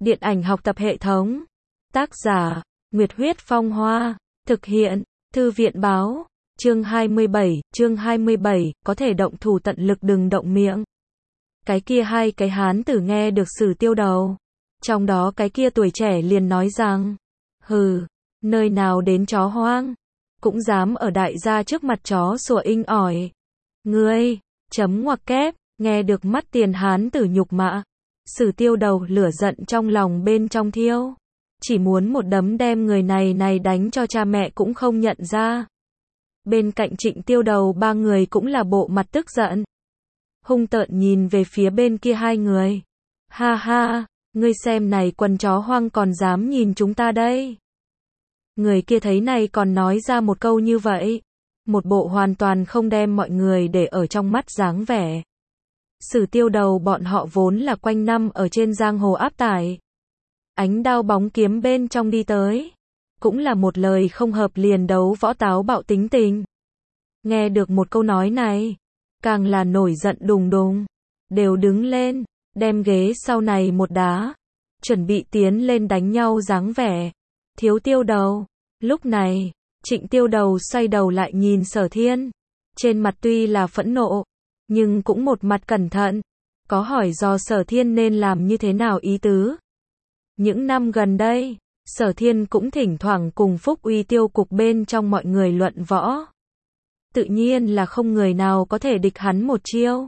Điện ảnh học tập hệ thống. Tác giả, Nguyệt Huyết Phong Hoa. Thực hiện, Thư viện Báo. Chương 27, có thể động thủ tận lực đừng động miệng. Cái kia hai cái hán tử nghe được Sử Tiêu Đầu. Trong đó cái kia tuổi trẻ liền nói rằng, hừ, nơi nào đến chó hoang, cũng dám ở đại gia trước mặt chó sủa inh ỏi. Ngươi, chấm ngoặc kép, nghe được mắt tiền hán tử nhục mạ. Sử Tiêu Đầu lửa giận trong lòng bên trong thiêu. Chỉ muốn một đấm đem người này đánh cho cha mẹ cũng không nhận ra. Bên cạnh Trịnh Tiêu Đầu ba người cũng là bộ mặt tức giận. Hung tợn nhìn về phía bên kia hai người. Ha ha, ngươi xem này quần chó hoang còn dám nhìn chúng ta đây. Người kia thấy này còn nói ra một câu như vậy. Một bộ hoàn toàn không đem mọi người để ở trong mắt dáng vẻ. Sử Tiêu Đầu bọn họ vốn là quanh năm ở trên giang hồ áp tải. Ánh đao bóng kiếm bên trong đi tới. Cũng là một lời không hợp liền đấu võ táo bạo tính tình. Nghe được một câu nói này, càng là nổi giận đùng đùng. Đều đứng lên, đem ghế sau này một đá. Chuẩn bị tiến lên đánh nhau dáng vẻ. Thiếu Tiêu Đầu. Lúc này, Trịnh Tiêu Đầu xoay đầu lại nhìn Sở Thiên. Trên mặt tuy là phẫn nộ, nhưng cũng một mặt cẩn thận. Có hỏi do Sở Thiên nên làm như thế nào ý tứ. Những năm gần đây, Sở Thiên cũng thỉnh thoảng cùng Phúc Uy Tiêu cục bên trong mọi người luận võ. Tự nhiên là không người nào có thể địch hắn một chiêu.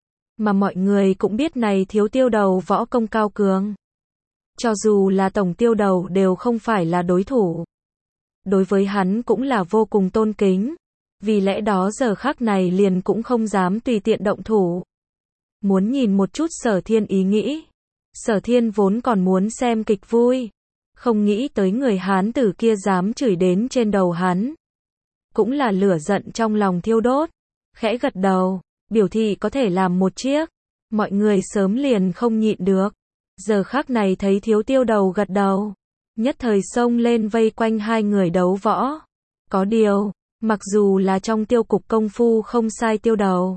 Mà mọi người cũng biết này Thiếu Tiêu Đầu võ công cao cường. Cho dù là Tổng Tiêu Đầu đều không phải là đối thủ. Đối với hắn cũng là vô cùng tôn kính. Vì lẽ đó giờ khắc này liền cũng không dám tùy tiện động thủ. Muốn nhìn một chút Sở Thiên ý nghĩ. Sở Thiên vốn còn muốn xem kịch vui. Không nghĩ tới người hán tử kia dám chửi đến trên đầu hắn. Cũng là lửa giận trong lòng thiêu đốt. Khẽ gật đầu, biểu thị có thể làm một chiếc. Mọi người sớm liền không nhịn được. Giờ khắc này thấy Thiếu Tiêu Đầu gật đầu. Nhất thời xông lên vây quanh hai người đấu võ. Có điều, mặc dù là trong tiêu cục công phu không sai Tiêu Đầu.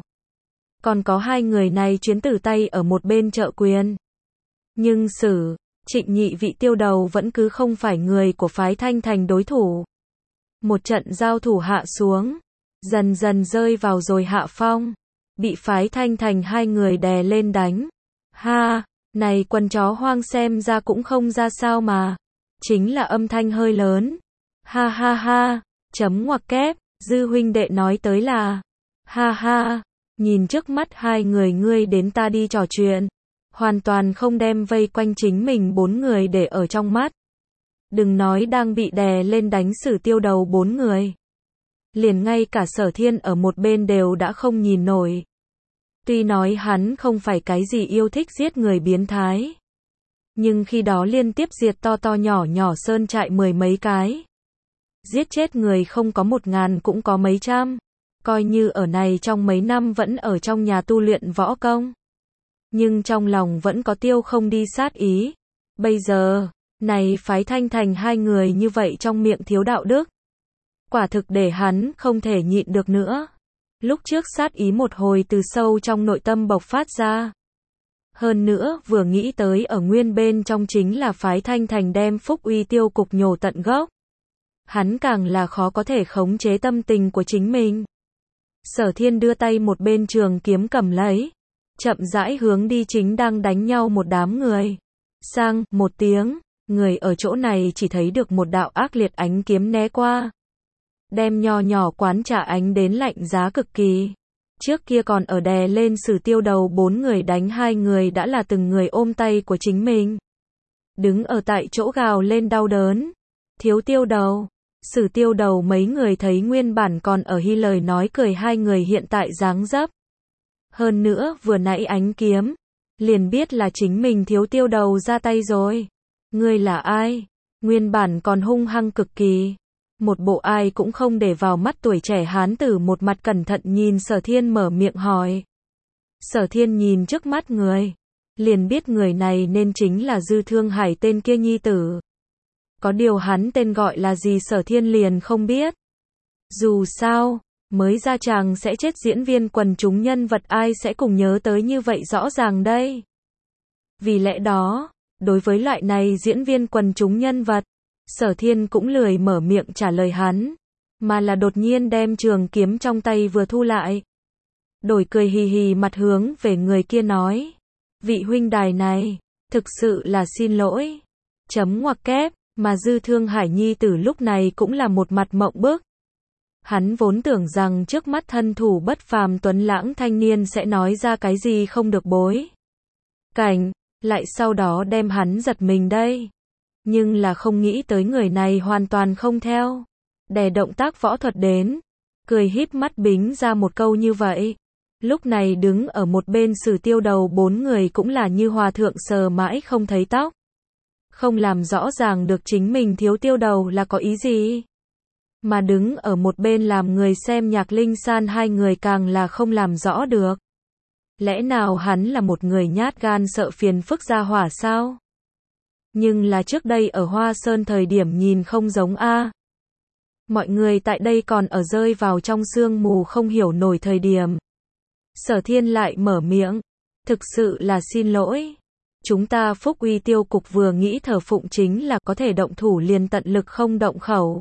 Còn có hai người này chuyến tử tay ở một bên trợ quyền. Nhưng Trịnh nhị vị Tiêu Đầu vẫn cứ không phải người của phái Thanh Thành đối thủ. Một trận giao thủ hạ xuống, dần dần rơi vào rồi hạ phong. Bị phái Thanh Thành hai người đè lên đánh. Ha, này quần chó hoang xem ra cũng không ra sao mà. Chính là âm thanh hơi lớn. Ha ha ha, chấm ngoặc kép, Dư huynh đệ nói tới là. Ha ha, nhìn trước mắt hai người ngươi đến ta đi trò chuyện. Hoàn toàn không đem vây quanh chính mình bốn người để ở trong mắt. Đừng nói đang bị đè lên đánh Sử Tiêu Đầu bốn người. Liền ngay cả Sở Thiên ở một bên đều đã không nhìn nổi. Tuy nói hắn không phải cái gì yêu thích giết người biến thái. Nhưng khi đó liên tiếp diệt to nhỏ sơn trại mười mấy cái. Giết chết người không có 1000 cũng có mấy trăm. Coi như ở này trong mấy năm vẫn ở trong nhà tu luyện võ công. Nhưng trong lòng vẫn có tiêu không đi sát ý. Bây giờ, này phái Thanh Thành hai người như vậy trong miệng thiếu đạo đức. Quả thực để hắn không thể nhịn được nữa. Lúc trước sát ý một hồi từ sâu trong nội tâm bộc phát ra. Hơn nữa vừa nghĩ tới ở nguyên bên trong chính là phái Thanh Thành đem Phúc Uy Tiêu cục nhổ tận gốc. Hắn càng là khó có thể khống chế tâm tình của chính mình. Sở Thiên đưa tay một bên trường kiếm cầm lấy. Chậm rãi hướng đi chính đang đánh nhau một đám người. Sang, một tiếng, người ở chỗ này chỉ thấy được một đạo ác liệt ánh kiếm né qua. Đem nho nhỏ quán trà ánh đến lạnh giá cực kỳ. Trước kia còn ở đè lên Sử Tiêu Đầu bốn người đánh hai người đã là từng người ôm tay của chính mình. Đứng ở tại chỗ gào lên đau đớn. Thiếu Tiêu Đầu, Sử Tiêu Đầu mấy người thấy nguyên bản còn ở hi lời nói cười hai người hiện tại dáng dấp. Hơn nữa vừa nãy ánh kiếm, liền biết là chính mình Thiếu Tiêu Đầu ra tay rồi. Ngươi là ai? Nguyên bản còn hung hăng cực kỳ. Một bộ ai cũng không để vào mắt tuổi trẻ hán tử một mặt cẩn thận nhìn Sở Thiên mở miệng hỏi. Sở Thiên nhìn trước mắt người. Liền biết người này nên chính là Dư Thương Hải tên kia nhi tử. Có điều hắn tên gọi là gì Sở Thiên liền không biết. Dù sao, mới ra chàng sẽ chết diễn viên quần chúng nhân vật ai sẽ cùng nhớ tới như vậy rõ ràng đây. Vì lẽ đó, Đối với loại này diễn viên quần chúng nhân vật, Sở Thiên cũng lười mở miệng trả lời hắn, mà là đột nhiên đem trường kiếm trong tay vừa thu lại. Đổi cười hì hì mặt hướng về người kia nói. Vị huynh đài này, thực sự là xin lỗi. Chấm ngoặc kép, mà Dư Thương Hải nhi tử lúc này cũng là một mặt mộng bức. Hắn vốn tưởng rằng trước mắt thân thủ bất phàm tuấn lãng thanh niên sẽ nói ra cái gì không được bối cảnh, lại sau đó đem hắn giật mình đây. Nhưng là không nghĩ tới người này hoàn toàn không theo đè động tác võ thuật đến, cười híp mắt bính ra một câu như vậy. Lúc này đứng ở một bên Sử Tiêu Đầu bốn người cũng là như hòa thượng sờ mãi không thấy tóc. Không làm rõ ràng được chính mình thiếu Tiêu Đầu là có ý gì. Mà đứng ở một bên làm người xem Nhạc Linh San hai người càng là không làm rõ được. Lẽ nào hắn là một người nhát gan sợ phiền phức ra hỏa sao? Nhưng là trước đây ở Hoa Sơn thời điểm nhìn không giống a. Mọi người tại đây còn ở rơi vào trong sương mù không hiểu nổi thời điểm. Sở Thiên lại mở miệng. Thực sự là xin lỗi. Chúng ta Phúc Uy Tiêu Cục vừa nghĩ thờ phụng chính là có thể động thủ liền tận lực không động khẩu.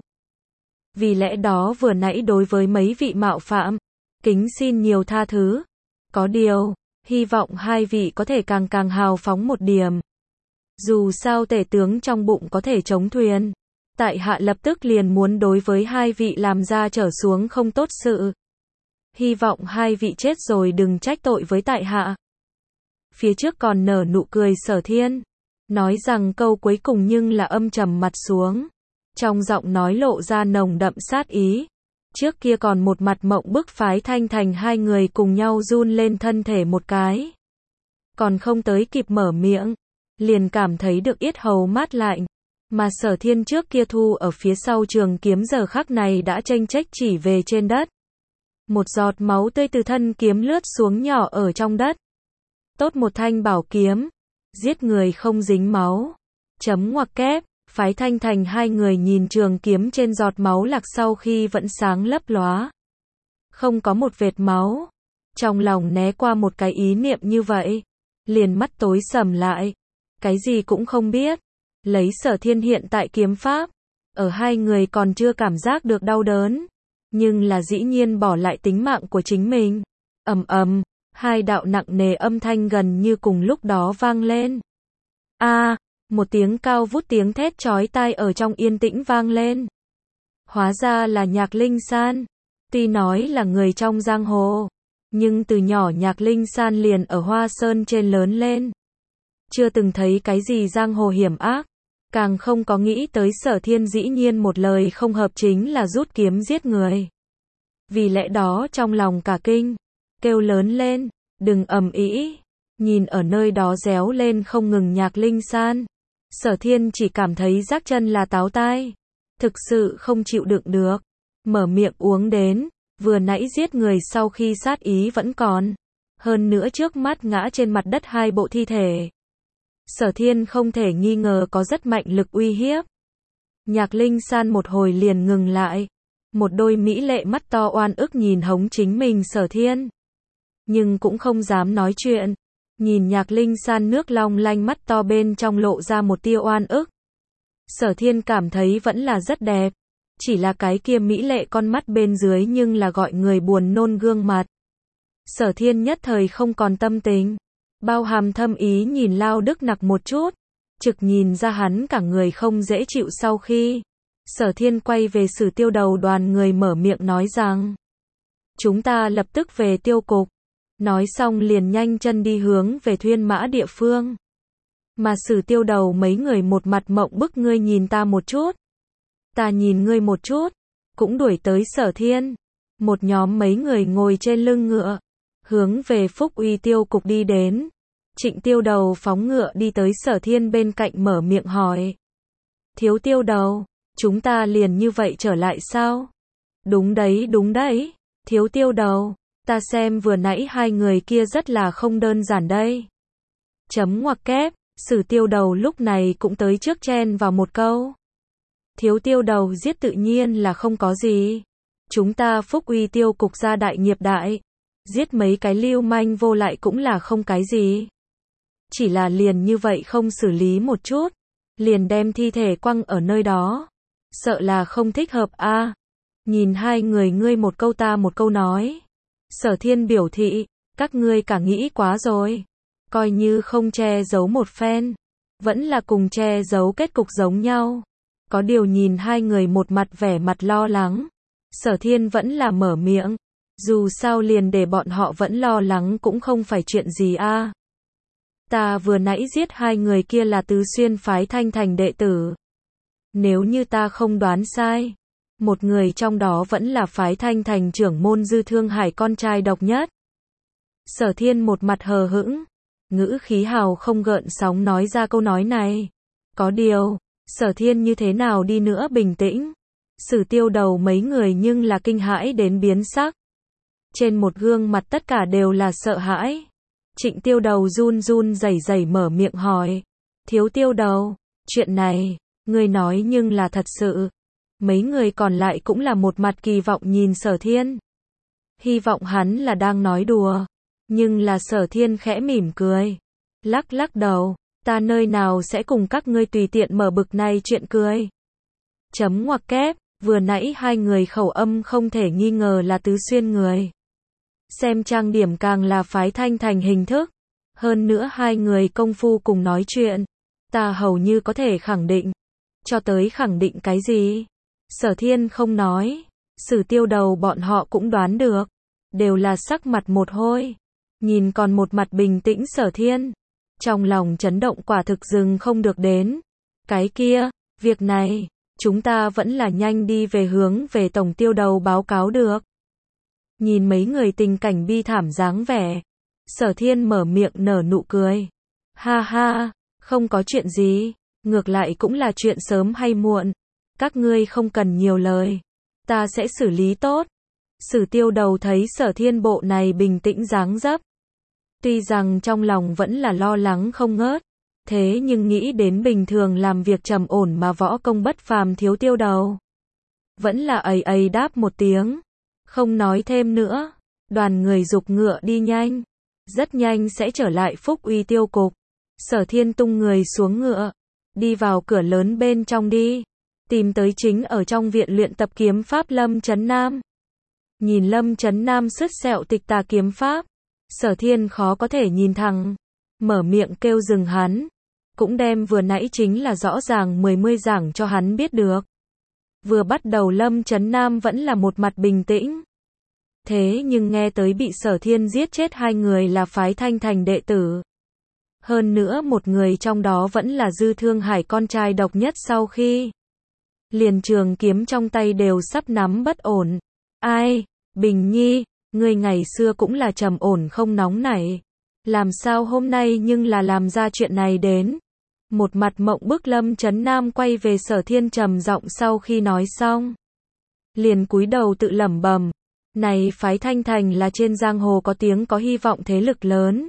Vì lẽ đó vừa nãy đối với mấy vị mạo phạm, kính xin nhiều tha thứ. Có điều, hy vọng hai vị có thể càng hào phóng một điểm. Dù sao tể tướng trong bụng có thể chống thuyền. Tại hạ lập tức liền muốn đối với hai vị làm ra trở xuống không tốt sự. Hy vọng hai vị chết rồi đừng trách tội với tại hạ. Phía trước còn nở nụ cười Sở Thiên. Nói rằng câu cuối cùng nhưng là âm trầm mặt xuống. Trong giọng nói lộ ra nồng đậm sát ý. Trước kia còn một mặt mộng bức Phái Thanh Thành hai người cùng nhau run lên thân thể một cái. Còn không tới kịp mở miệng, liền cảm thấy được yết hầu mát lạnh. Mà Sở Thiên trước kia thu ở phía sau trường kiếm giờ khắc này đã chênh chách chỉ về trên đất. Một giọt máu tươi từ thân kiếm lướt xuống nhỏ ở trong đất. Tốt một thanh bảo kiếm, giết người không dính máu. Chấm ngoặc kép, Phái Thanh Thành hai người nhìn trường kiếm trên giọt máu lạc sau khi vẫn sáng lấp lóa. Không có một vệt máu. Trong lòng né qua một cái ý niệm như vậy. Liền mắt tối sầm lại. Cái gì cũng không biết. Lấy Sở Thiên hiện tại kiếm pháp. Ở hai người còn chưa cảm giác được đau đớn. Nhưng là dĩ nhiên bỏ lại tính mạng của chính mình. Ầm ầm, hai đạo nặng nề âm thanh gần như cùng lúc đó vang lên. Một tiếng cao vút tiếng thét chói tai ở trong yên tĩnh vang lên. Hóa ra là Nhạc Linh San. Tuy nói là người trong giang hồ, nhưng từ nhỏ Nhạc Linh San liền ở Hoa Sơn trên lớn lên. Chưa từng thấy cái gì giang hồ hiểm ác. Càng không có nghĩ tới Sở Thiên dĩ nhiên một lời không hợp chính là rút kiếm giết người. Vì lẽ đó trong lòng cả kinh, kêu lớn lên, đừng ầm ĩ. Nhìn ở nơi đó réo lên không ngừng Nhạc Linh San, Sở Thiên chỉ cảm thấy rác chân là táo tai. Thực sự không chịu đựng được. Mở miệng uống đến, vừa nãy giết người sau khi sát ý vẫn còn. Hơn nữa trước mắt ngã trên mặt đất hai bộ thi thể. Sở Thiên không thể nghi ngờ có rất mạnh lực uy hiếp. Nhạc Linh San một hồi liền ngừng lại. Một đôi mỹ lệ mắt to oan ức nhìn hống chính mình Sở Thiên. Nhưng cũng không dám nói chuyện. Nhìn Nhạc Linh San nước long lanh mắt to bên trong lộ ra một tia oan ức. Sở Thiên cảm thấy vẫn là rất đẹp. Chỉ là cái kia mỹ lệ con mắt bên dưới nhưng là gọi người buồn nôn gương mặt. Sở Thiên nhất thời không còn tâm tình. Bao hàm thâm ý nhìn Lao Đức Nặc một chút. Trực nhìn ra hắn cả người không dễ chịu sau khi. Sở Thiên quay về Sử Tiêu Đầu đoàn người mở miệng nói rằng. Chúng ta lập tức về tiêu cục. Nói xong liền nhanh chân đi hướng về thuyên mã địa phương. Mà Sử Tiêu Đầu mấy người một mặt mộng bức ngươi nhìn ta một chút. Ta nhìn ngươi một chút. Cũng đuổi tới Sở Thiên. Một nhóm mấy người ngồi trên lưng ngựa. Hướng về Phúc Uy Tiêu cục đi đến. Trịnh Tiêu Đầu phóng ngựa đi tới Sở Thiên bên cạnh mở miệng hỏi. Thiếu Tiêu Đầu, chúng ta liền như vậy trở lại sao? Đúng đấy. Thiếu Tiêu Đầu, ta xem vừa nãy hai người kia rất là không đơn giản đây. Chấm ngoặc kép, Sử Tiêu Đầu lúc này cũng tới trước chen vào một câu. Thiếu Tiêu Đầu giết tự nhiên là không có gì. Chúng ta Phúc Uy Tiêu cục gia đại nghiệp đại. Giết mấy cái lưu manh vô lại cũng là không cái gì. chỉ là liền như vậy không xử lý một chút, liền đem thi thể quăng ở nơi đó. Sợ là không thích hợp a. Nhìn hai người ngươi một câu ta một câu nói. Sở Thiên biểu thị, các ngươi cả nghĩ quá rồi. Coi như không che giấu một phen, vẫn là cùng che giấu kết cục giống nhau. Có điều nhìn hai người một mặt vẻ mặt lo lắng, Sở Thiên vẫn là mở miệng. Dù sao liền để bọn họ vẫn lo lắng cũng không phải chuyện gì a. Ta vừa nãy giết hai người kia là Tứ Xuyên phái Thanh Thành đệ tử. Nếu như ta không đoán sai, một người trong đó vẫn là phái Thanh Thành trưởng môn Dư Thương Hải con trai độc nhất. Sở Thiên một mặt hờ hững, ngữ khí hào không gợn sóng nói ra câu nói này. Có điều, Sở Thiên như thế nào đi nữa bình tĩnh, Sử Tiêu Đầu mấy người nhưng là kinh hãi đến biến sắc. Trên một gương mặt tất cả đều là sợ hãi. Trịnh Tiêu Đầu run run rẩy rẩy mở miệng hỏi. Thiếu Tiêu Đầu, chuyện này, ngươi nói nhưng là thật sự. Mấy người còn lại cũng là một mặt kỳ vọng nhìn Sở Thiên. Hy vọng hắn là đang nói đùa. Nhưng là Sở Thiên khẽ mỉm cười. Lắc lắc đầu, ta nơi nào sẽ cùng các ngươi tùy tiện mở bực này chuyện cười. Chấm ngoặc kép, vừa nãy hai người khẩu âm không thể nghi ngờ là Tứ Xuyên người. Xem trang điểm càng là phái Thanh Thành hình thức. Hơn nữa hai người công phu cùng nói chuyện. Ta hầu như có thể khẳng định. Cho tới khẳng định cái gì? Sở Thiên không nói. Sử Tiêu Đầu bọn họ cũng đoán được. Đều là sắc mặt một hôi. Nhìn còn một mặt bình tĩnh Sở Thiên. Trong lòng chấn động quả thực dừng không được đến. Cái kia, việc này, chúng ta vẫn là nhanh đi về hướng về Tổng Tiêu Đầu báo cáo được. Nhìn mấy người tình cảnh bi thảm dáng vẻ. Sở Thiên mở miệng nở nụ cười. Ha ha, không có chuyện gì. Ngược lại cũng là chuyện sớm hay muộn. Các ngươi không cần nhiều lời. Ta sẽ xử lý tốt. Sử Tiêu Đầu thấy Sở Thiên bộ này bình tĩnh dáng dấp. Tuy rằng trong lòng vẫn là lo lắng không ngớt. Thế nhưng nghĩ đến bình thường làm việc trầm ổn mà võ công bất phàm Thiếu Tiêu Đầu. Vẫn là ầy đáp một tiếng. Không nói thêm nữa. Đoàn người giục ngựa đi nhanh. Rất nhanh sẽ trở lại Phúc Uy Tiêu cục. Sở Thiên tung người xuống ngựa. Đi vào cửa lớn bên trong đi. Tìm tới chính ở trong viện luyện tập kiếm pháp Lâm Chấn Nam. Nhìn Lâm Chấn Nam sứt sẹo tịch tà kiếm pháp. Sở Thiên khó có thể nhìn thẳng. Mở miệng kêu dừng hắn. Cũng đem vừa nãy chính là rõ ràng 10 giảng cho hắn biết được. Vừa bắt đầu Lâm Chấn Nam vẫn là một mặt bình tĩnh. Thế nhưng nghe tới bị Sở Thiên giết chết hai người là phái Thanh Thành đệ tử. Hơn nữa một người trong đó vẫn là Dư Thương Hải con trai độc nhất sau khi. Liền trường kiếm trong tay đều sắp nắm bất ổn. Ai, Bình Nhi, ngươi ngày xưa cũng là trầm ổn không nóng nảy. Làm sao hôm nay nhưng là làm ra chuyện này đến. Một mặt mộng bức Lâm Chấn Nam quay về Sở Thiên trầm giọng sau khi nói xong. Liền cúi đầu tự lẩm bẩm. Này phái Thanh Thành là trên giang hồ có tiếng có hy vọng thế lực lớn.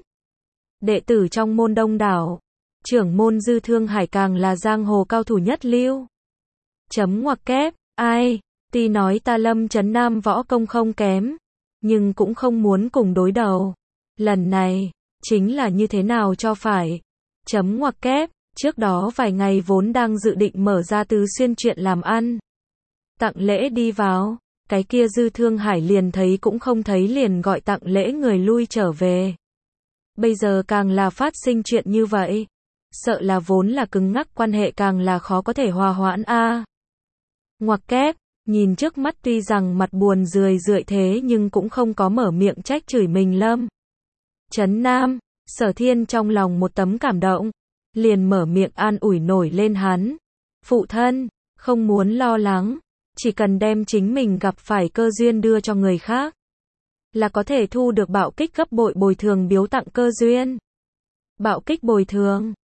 Đệ tử trong môn đông đảo. Trưởng môn Dư Thương Hải càng là giang hồ cao thủ nhất lưu. Chấm ngoặc kép, ai, tuy nói ta Lâm Chấn Nam võ công không kém. Nhưng cũng không muốn cùng đối đầu. Lần này, chính là như thế nào cho phải. Chấm ngoặc kép, trước đó vài ngày vốn đang dự định mở ra Tứ Xuyên chuyện làm ăn. Tặng lễ đi vào, cái kia Dư Thương Hải liền thấy cũng không thấy liền gọi tặng lễ người lui trở về. Bây giờ càng là phát sinh chuyện như vậy. Sợ là vốn là cứng ngắc quan hệ càng là khó có thể hòa hoãn a. Ngoặc kép, nhìn trước mắt tuy rằng mặt buồn rười rượi thế nhưng cũng không có mở miệng trách chửi mình Lâm Chấn Nam. Sở Thiên trong lòng một tấm cảm động. Liền mở miệng an ủi nổi lên hắn. Phụ thân, không muốn lo lắng. Chỉ cần đem chính mình gặp phải cơ duyên đưa cho người khác. Là có thể thu được bạo kích gấp bội bồi thường biếu tặng cơ duyên. Bạo kích bồi thường.